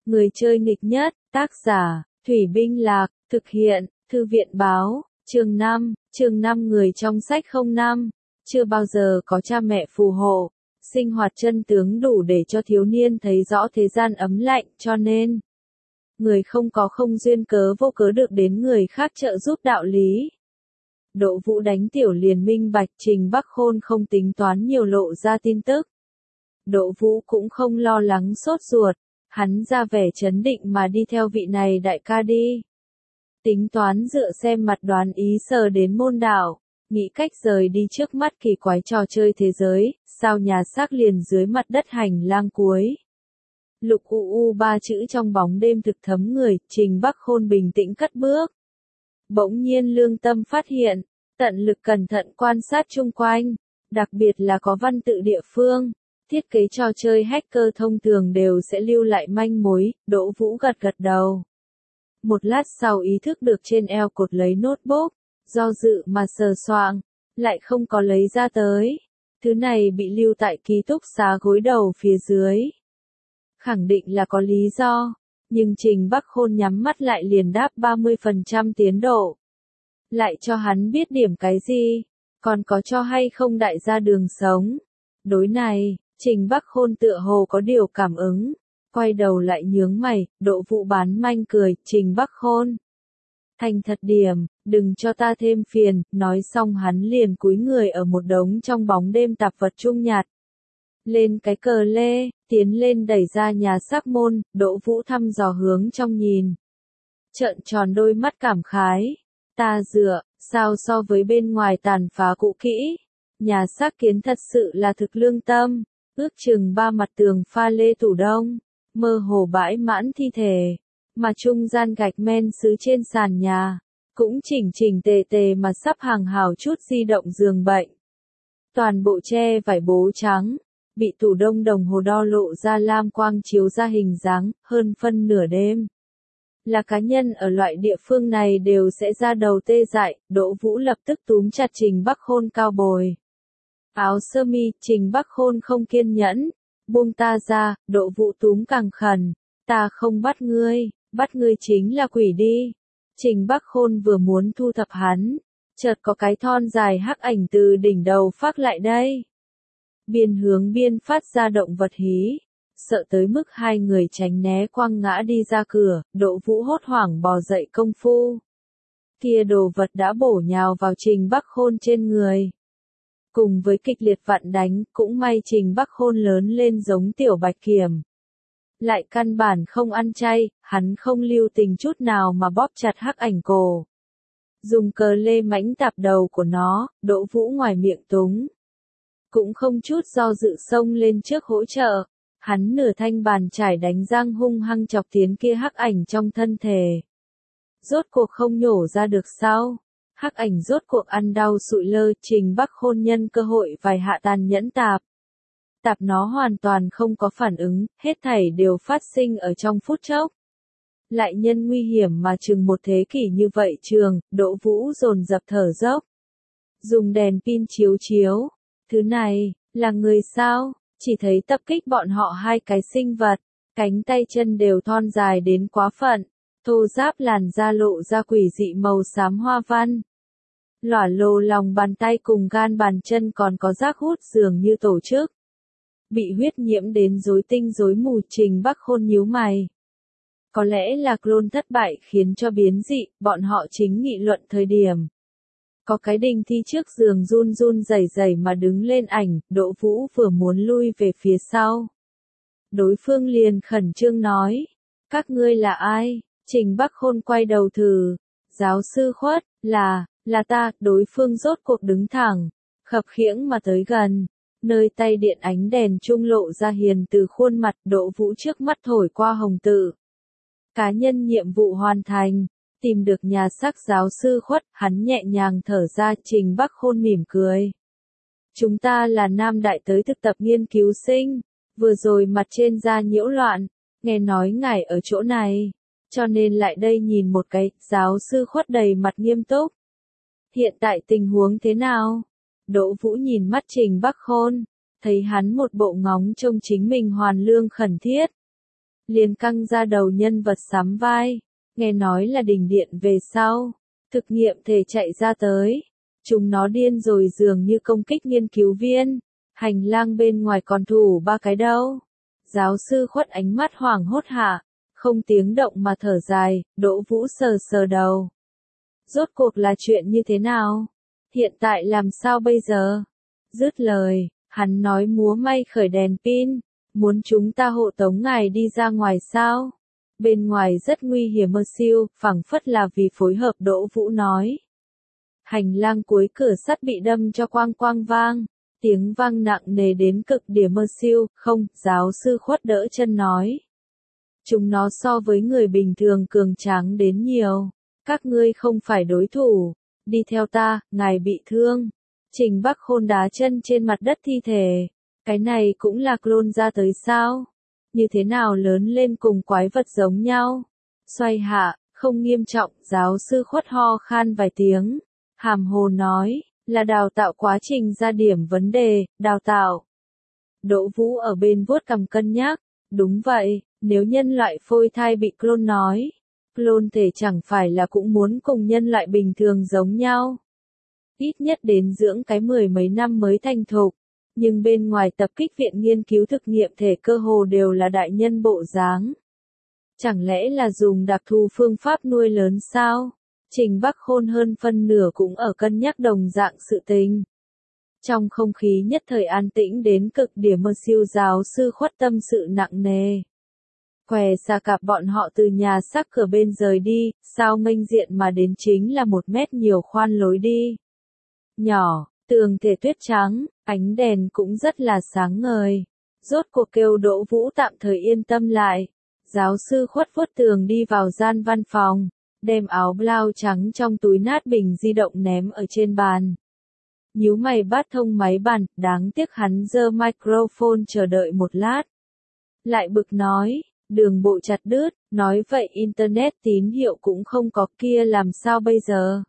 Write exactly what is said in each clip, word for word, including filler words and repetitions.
Người chơi nghịch nhất, tác giả, Thủy Binh Lạc, thực hiện, Thư viện Báo, chương năm, chương năm người trong sách không năm, chưa bao giờ có cha mẹ phù hộ, sinh hoạt chân tướng đủ để cho thiếu niên thấy rõ thế gian ấm lạnh, cho nên, người không có không duyên cớ vô cớ được đến người khác trợ giúp đạo lý. Đỗ Vũ đánh tiểu liền minh bạch Trình Bắc Khôn không tính toán nhiều lộ ra tin tức. Đỗ Vũ cũng không lo lắng sốt ruột, hắn ra vẻ trấn định mà đi theo vị này đại ca đi. Tính toán dựa xem mặt đoán ý sờ đến môn đạo, nghĩ cách rời đi trước mắt kỳ quái trò chơi thế giới, sao nhà xác liền dưới mặt đất hành lang cuối. Lục u u ba chữ trong bóng đêm thực thấm người, Trình Bắc Khôn bình tĩnh cất bước. Bỗng nhiên lương tâm phát hiện, tận lực cẩn thận quan sát chung quanh, đặc biệt là có văn tự địa phương, thiết kế trò chơi hacker thông thường đều sẽ lưu lại manh mối, Đỗ Vũ gật gật đầu. Một lát sau ý thức được trên eo cột lấy notebook, do dự mà sờ soạng, lại không có lấy ra tới. Thứ này bị lưu tại ký túc xá gối đầu phía dưới. Khẳng định là có lý do, nhưng Trình Bắc Khôn nhắm mắt lại liền đáp ba mươi phần trăm tiến độ. Lại cho hắn biết điểm cái gì, còn có cho hay không đại gia đường sống. Đối này, Trình Bắc Khôn tựa hồ có điều cảm ứng, quay đầu lại nhướng mày, Đỗ Vũ bán manh cười, Trình Bắc Khôn. Thành thật điểm, đừng cho ta thêm phiền, nói xong hắn liền cúi người ở một đống trong bóng đêm tạp vật chung nhặt. Lên cái cờ lê, tiến lên đẩy ra nhà xác môn, Đỗ Vũ thăm dò hướng trong nhìn. Trợn tròn đôi mắt cảm khái, ta dựa, sao so với bên ngoài tàn phá cũ kỹ, nhà xác kiến thật sự là thực lương tâm, ước chừng ba mặt tường pha lê tủ đông, mơ hồ bãi mãn thi thể, mà trung gian gạch men sứ trên sàn nhà, cũng chỉnh chỉnh tề tề mà sắp hàng hào chút di động giường bệnh. Toàn bộ che vải bố trắng, bị tủ đông đồng hồ đo lộ ra lam quang chiếu ra hình dáng, hơn phân nửa đêm. Là cá nhân ở loại địa phương này đều sẽ ra đầu tê dại, Đỗ Vũ lập tức túm chặt Trình Bắc Khôn cao bồi. Áo sơ mi, Trình Bắc Khôn không kiên nhẫn, buông ta ra, Đỗ Vũ túm càng khẩn, ta không bắt ngươi, bắt ngươi chính là quỷ đi. Trình Bắc Khôn vừa muốn thu thập hắn, chợt có cái thon dài hắc ảnh từ đỉnh đầu phác lại đây. Biên hướng biên phát ra động vật hí, sợ tới mức hai người tránh né quăng ngã đi ra cửa, Đỗ Vũ hốt hoảng bò dậy công phu. Kia đồ vật đã bổ nhào vào Trình Bắc Khôn trên người. Cùng với kịch liệt vặn đánh, cũng may Trình Bắc Khôn lớn lên giống tiểu bạch kiểm. Lại căn bản không ăn chay, hắn không lưu tình chút nào mà bóp chặt hắc ảnh cổ. Dùng cờ lê mãnh tạp đầu của nó, Đỗ Vũ ngoài miệng túng. Cũng không chút do dự xông lên trước hỗ trợ. Hắn nửa thanh bàn chải đánh răng hung hăng chọc tiến kia hắc ảnh trong thân thể. Rốt cuộc không nhổ ra được sao? Hắc ảnh rốt cuộc ăn đau sụi lơ, Trình Bắc Khôn nhân cơ hội vài hạ tàn nhẫn tạp. Tạp nó hoàn toàn không có phản ứng, hết thảy đều phát sinh ở trong phút chốc. Lại nhân nguy hiểm mà chừng một thế kỷ như vậy trường, Đỗ Vũ dồn dập thở dốc. Dùng đèn pin chiếu chiếu. Thứ này, là người sao? Chỉ thấy tập kích bọn họ hai cái sinh vật, cánh tay chân đều thon dài đến quá phận, thô ráp làn da lộ ra quỷ dị màu xám hoa văn. Lỏa lồ lòng bàn tay cùng gan bàn chân còn có rác hút dường như tổ chức. Bị huyết nhiễm đến rối tinh rối mù, Trình Bắc Khôn nhíu mày. Có lẽ là clone thất bại khiến cho biến dị, bọn họ chính nghị luận thời điểm. Có cái đinh thi trước giường run run rẩy rẩy mà đứng lên ảnh, Đỗ Vũ vừa muốn lui về phía sau. Đối phương liền khẩn trương nói, các ngươi là ai? Trình Bắc Khôn quay đầu thử, giáo sư Khuất, là, là ta, đối phương rốt cuộc đứng thẳng, khập khiễng mà tới gần, nơi tay điện ánh đèn trung lộ ra hiền từ khuôn mặt, Đỗ Vũ trước mắt thổi qua hồng tự. Cá nhân nhiệm vụ hoàn thành. Tìm được nhà xác giáo sư Khuất, hắn nhẹ nhàng thở ra, Trình Bắc Khôn mỉm cười. Chúng ta là nam đại tới thực tập nghiên cứu sinh, vừa rồi mặt trên ra nhiễu loạn, nghe nói ngài ở chỗ này, cho nên lại đây nhìn một cái, giáo sư Khuất đầy mặt nghiêm túc. Hiện tại tình huống thế nào? Đỗ Vũ nhìn mắt Trình Bắc Khôn, thấy hắn một bộ ngóng trông chính mình hoàn lương khẩn thiết. liền căng ra đầu nhân vật sắm vai, nghe nói là đình điện về sau, thực nghiệm thể chạy ra tới, chúng nó điên rồi dường như công kích nghiên cứu viên, hành lang bên ngoài còn thủ ba cái đâu. Giáo sư Khuất ánh mắt hoảng hốt hạ, không tiếng động mà thở dài, Đỗ Vũ sờ sờ đầu. Rốt cuộc là chuyện như thế nào? Hiện tại làm sao bây giờ? Dứt lời, hắn nói múa may khởi đèn pin, muốn chúng ta hộ tống ngài đi ra ngoài sao? Bên ngoài rất nguy hiểm mơ siêu, phảng phất là vì phối hợp Đỗ Vũ nói. Hành lang cuối cửa sắt bị đâm cho quang quang vang, tiếng vang nặng nề đến cực điểm mơ siêu, không, giáo sư Khuất đỡ chân nói. Chúng nó so với người bình thường cường tráng đến nhiều, các ngươi không phải đối thủ, đi theo ta, ngài bị thương. Trình Bắc Khôn đá chân trên mặt đất thi thể, cái này cũng là clone ra tới sao? Như thế nào lớn lên cùng quái vật giống nhau? Xoay hạ, không nghiêm trọng, giáo sư Khuất ho khan vài tiếng, hàm hồ nói, là đào tạo quá trình ra điểm vấn đề, đào tạo. Đỗ Vũ ở bên vuốt cằm cân nhắc, đúng vậy, nếu nhân loại phôi thai bị clone nói, clone thể chẳng phải là cũng muốn cùng nhân loại bình thường giống nhau. Ít nhất đến dưỡng cái mười mấy năm mới thành thục, nhưng bên ngoài tập kích viện nghiên cứu thực nghiệm thể cơ hồ đều là đại nhân bộ dáng. Chẳng lẽ là dùng đặc thù phương pháp nuôi lớn sao? Trình Bắc Khôn hơn phân nửa cũng ở cân nhắc đồng dạng sự tình. Trong không khí nhất thời an tĩnh đến cực điểm mơ siêu giáo sư Khuất tâm sự nặng nề. Què xa cạp bọn họ từ nhà xác cửa bên rời đi, sao nghênh diện mà đến chính là một mét nhiều khoan lối đi. Nhỏ, tường thể tuyết trắng, ánh đèn cũng rất là sáng ngời. Rốt cuộc kêu Đỗ Vũ tạm thời yên tâm lại. Giáo sư Khuất vuốt tường đi vào gian văn phòng, đem áo blau trắng trong túi nát bình di động ném ở trên bàn. Nhíu mày bắt thông máy bàn, đáng tiếc hắn giơ microphone chờ đợi một lát. Lại bực nói, đường bộ chặt đứt, nói vậy internet tín hiệu cũng không có kia làm sao bây giờ?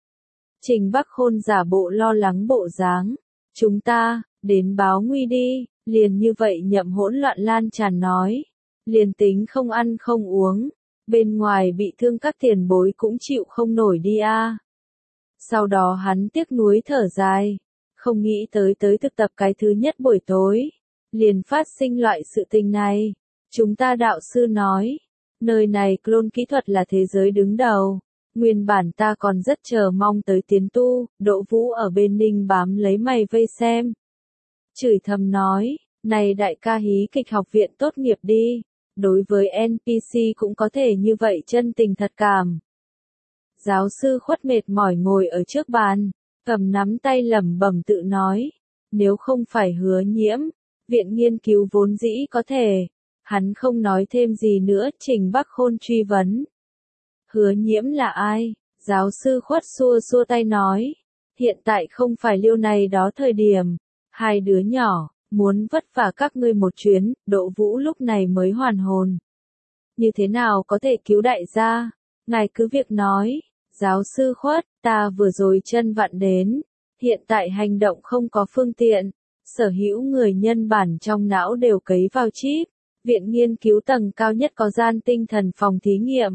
Trình Bắc Khôn giả bộ lo lắng bộ dáng, chúng ta, đến báo nguy đi, liền như vậy nhậm hỗn loạn lan tràn nói, liền tính không ăn không uống, bên ngoài bị thương các tiền bối cũng chịu không nổi đi a. À. Sau đó hắn tiếc nuối thở dài, không nghĩ tới tới thực tập cái thứ nhất buổi tối, liền phát sinh loại sự tình này. Chúng ta đạo sư nói, nơi này clone kỹ thuật là thế giới đứng đầu. Nguyên bản ta còn rất chờ mong tới tiến tu, Đỗ Vũ ở bên ninh bám lấy mày vây xem. Chửi thầm nói, này đại ca hí kịch học viện tốt nghiệp đi, đối với en pê xê cũng có thể như vậy chân tình thật cảm. Giáo sư Khuất mệt mỏi ngồi ở trước bàn, cầm nắm tay lẩm bẩm tự nói, nếu không phải Hứa Nhiễm, viện nghiên cứu vốn dĩ có thể. Hắn không nói thêm gì nữa, Trình Bắc Khôn truy vấn. Hứa Nhiễm là ai? Giáo sư Khuất xua xua tay nói. Hiện tại không phải liêu này đó thời điểm. Hai đứa nhỏ, muốn vất vả các ngươi một chuyến, Đỗ Vũ lúc này mới hoàn hồn. Như thế nào có thể cứu đại gia? Ngài cứ việc nói. Giáo sư Khuất, ta vừa rồi chân vặn đến. Hiện tại hành động không có phương tiện. Sở hữu người nhân bản trong não đều cấy vào chip. Viện nghiên cứu tầng cao nhất có gian tinh thần phòng thí nghiệm.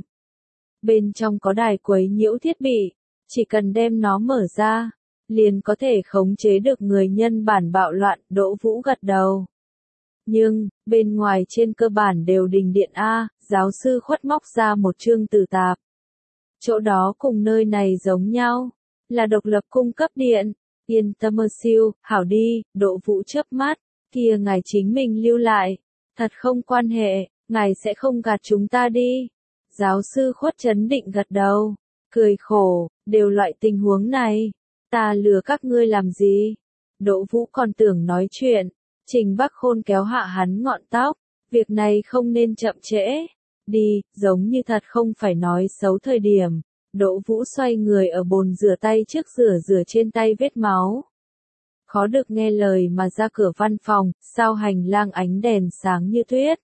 Bên trong có đài quấy nhiễu thiết bị, chỉ cần đem nó mở ra, liền có thể khống chế được người nhân bản bạo loạn, Đỗ Vũ gật đầu. Nhưng, bên ngoài trên cơ bản đều đình điện A, giáo sư Khuất móc ra một chương từ tạp. Chỗ đó cùng nơi này giống nhau, là độc lập cung cấp điện, yên tâm mơ siêu, hảo đi, Đỗ Vũ chớp mắt, kia ngài chính mình lưu lại. Thật không quan hệ, ngài sẽ không gạt chúng ta đi. Giáo sư Khuất chấn định gật đầu, cười khổ, đều loại tình huống này, ta lừa các ngươi làm gì? Đỗ Vũ còn tưởng nói chuyện, Trình Bắc Khôn kéo hạ hắn ngọn tóc, việc này không nên chậm trễ. Đi, giống như thật không phải nói xấu thời điểm. Đỗ Vũ xoay người ở bồn rửa tay trước rửa rửa trên tay vết máu. Khó được nghe lời mà ra cửa văn phòng, sau hành lang ánh đèn sáng như tuyết.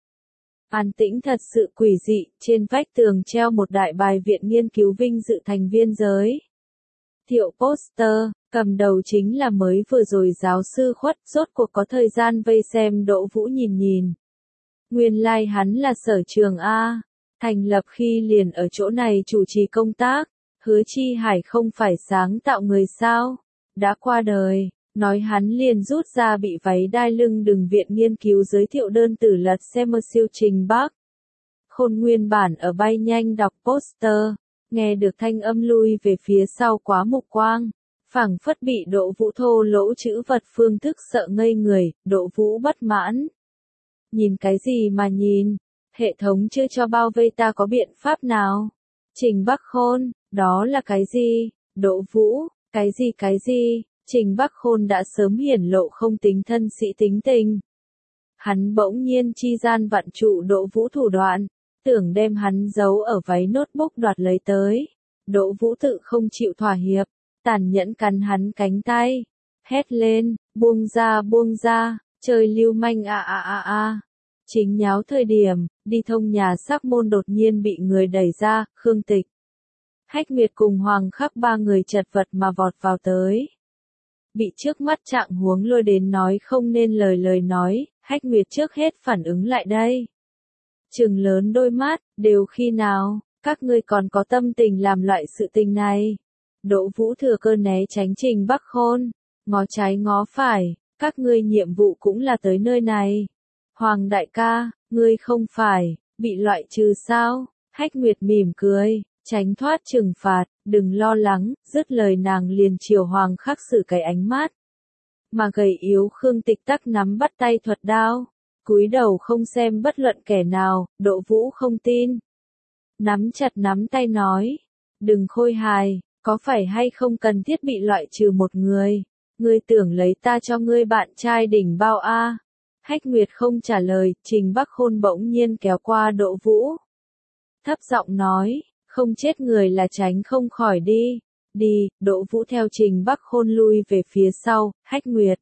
An tĩnh thật sự quỷ dị, trên vách tường treo một đại bài viện nghiên cứu vinh dự thành viên giới. Thiệu poster, cầm đầu chính là mới vừa rồi giáo sư Khuất, rốt cuộc có thời gian vây xem Đỗ Vũ nhìn nhìn. Nguyên lai like hắn là Sở Trường A, thành lập khi liền ở chỗ này chủ trì công tác, Hứa Chi Hải không phải sáng tạo người sao, đã qua đời, nói hắn liền rút ra bị váy đai lưng đừng viện nghiên cứu giới thiệu đơn tử lật xem siêu trình Bắc. Khôn nguyên bản ở bay nhanh đọc poster, nghe được thanh âm lui về phía sau quá mục quang, phảng phất bị Đỗ Vũ thô lỗ chữ vật phương thức sợ ngây người, Đỗ Vũ bất mãn. Nhìn cái gì mà nhìn, hệ thống chưa cho bao vây ta có biện pháp nào? Trình Bắc Khôn, đó là cái gì? Đỗ Vũ, cái gì cái gì? Trình Bắc Khôn đã sớm hiển lộ không tính thân sĩ tính tình. Hắn bỗng nhiên chi gian vặn trụ Đỗ Vũ thủ đoạn, tưởng đem hắn giấu ở váy notebook đoạt lấy tới. Đỗ Vũ tự không chịu thỏa hiệp, tàn nhẫn cắn hắn cánh tay, hét lên, buông ra buông ra, chơi lưu manh a a a a. Chính nháo thời điểm, đi thông nhà xác môn đột nhiên bị người đẩy ra, Khương Tịch, Hách Nguyệt cùng Hoàng Khắc ba người chật vật mà vọt vào tới. Bị trước mắt trạng huống lôi đến nói không nên lời lời nói, Hách Nguyệt trước hết phản ứng lại đây. Trừng lớn đôi mắt, đều khi nào, các ngươi còn có tâm tình làm loại sự tình này. Đỗ Vũ thừa cơ né tránh Trình Bắc Khôn, ngó trái ngó phải, các ngươi nhiệm vụ cũng là tới nơi này. Hoàng đại ca, ngươi không phải, bị loại trừ sao? Hách Nguyệt mỉm cười, tránh thoát trừng phạt, đừng lo lắng, dứt lời nàng liền chiều Hoàng Khắc sử cái ánh mắt. Mà gầy yếu Khương Tịch tắc nắm bắt tay thuật đao, cúi đầu không xem bất luận kẻ nào, Đỗ Vũ không tin. Nắm chặt nắm tay nói, đừng khôi hài, có phải hay không cần thiết bị loại trừ một người, ngươi tưởng lấy ta cho ngươi bạn trai đỉnh bao a? Hách Nguyệt không trả lời, Trình Bắc Khôn bỗng nhiên kéo qua Đỗ Vũ. Thấp giọng nói, không chết người là tránh không khỏi đi. Đi, Đỗ Vũ theo Trình Bắc Khôn lui về phía sau, Hách Nguyệt.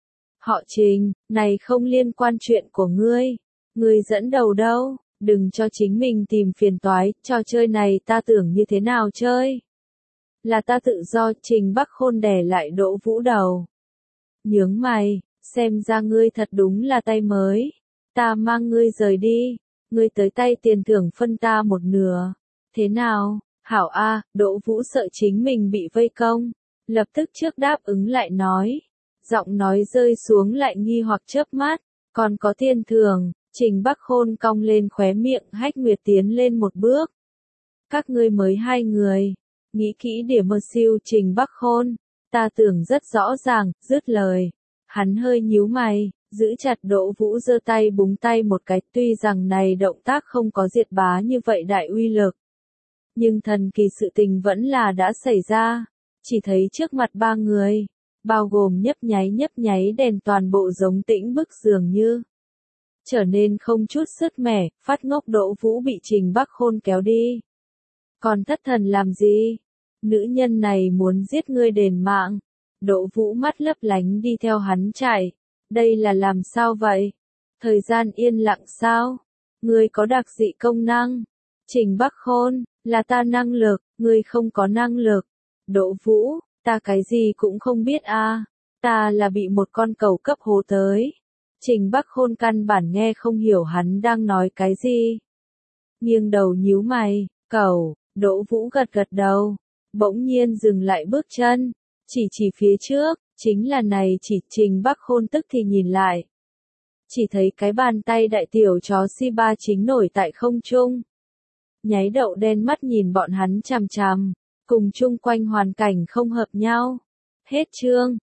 Họ Trình, này không liên quan chuyện của ngươi. Ngươi dẫn đầu đâu, đừng cho chính mình tìm phiền toái, trò chơi này ta tưởng như thế nào chơi. Là ta tự do, Trình Bắc Khôn đè lại Đỗ Vũ đầu. Nhướng mày, xem ra ngươi thật đúng là tay mới. Ta mang ngươi rời đi, ngươi tới tay tiền thưởng phân ta một nửa. Thế nào, hảo a, Đỗ Vũ sợ chính mình bị vây công, lập tức trước đáp ứng lại nói. Giọng nói rơi xuống lại nghi hoặc chớp mắt, còn có tiền thưởng, Trình Bắc Khôn cong lên khóe miệng, Hách Nguyệt tiến lên một bước. Các ngươi mới hai người, nghĩ kỹ điểm mơ siêu Trình Bắc Khôn, ta tưởng rất rõ ràng, dứt lời. Hắn hơi nhíu mày, giữ chặt Đỗ Vũ giơ tay búng tay một cái, tuy rằng này động tác không có diệt bá như vậy đại uy lực. Nhưng thần kỳ sự tình vẫn là đã xảy ra, chỉ thấy trước mặt ba người, bao gồm nhấp nháy nhấp nháy đèn toàn bộ giống tĩnh bức dường như. Trở nên không chút sứt mẻ, phát ngốc Đỗ Vũ bị Trình Bắc Khôn kéo đi. Còn thất thần làm gì? Nữ nhân này muốn giết ngươi đền mạng. Đỗ Vũ mắt lấp lánh đi theo hắn chạy. Đây là làm sao vậy? Thời gian yên lặng sao? Ngươi có đặc dị công năng? Trình Bắc Khôn, là ta năng lực, ngươi không có năng lực. Đỗ Vũ, ta cái gì cũng không biết a, à. Ta là bị một con cẩu cấp hố tới. Trình Bắc Khôn căn bản nghe không hiểu hắn đang nói cái gì. Nghiêng đầu nhíu mày, cẩu, Đỗ Vũ gật gật đầu, bỗng nhiên dừng lại bước chân, chỉ chỉ phía trước, chính là này chỉ. Trình Bắc Khôn tức thì nhìn lại. Chỉ thấy cái bàn tay đại tiểu chó Shiba chính nổi tại không trung. Nháy đậu đen mắt nhìn bọn hắn chằm chằm, cùng chung quanh hoàn cảnh không hợp nhau. Hết chương.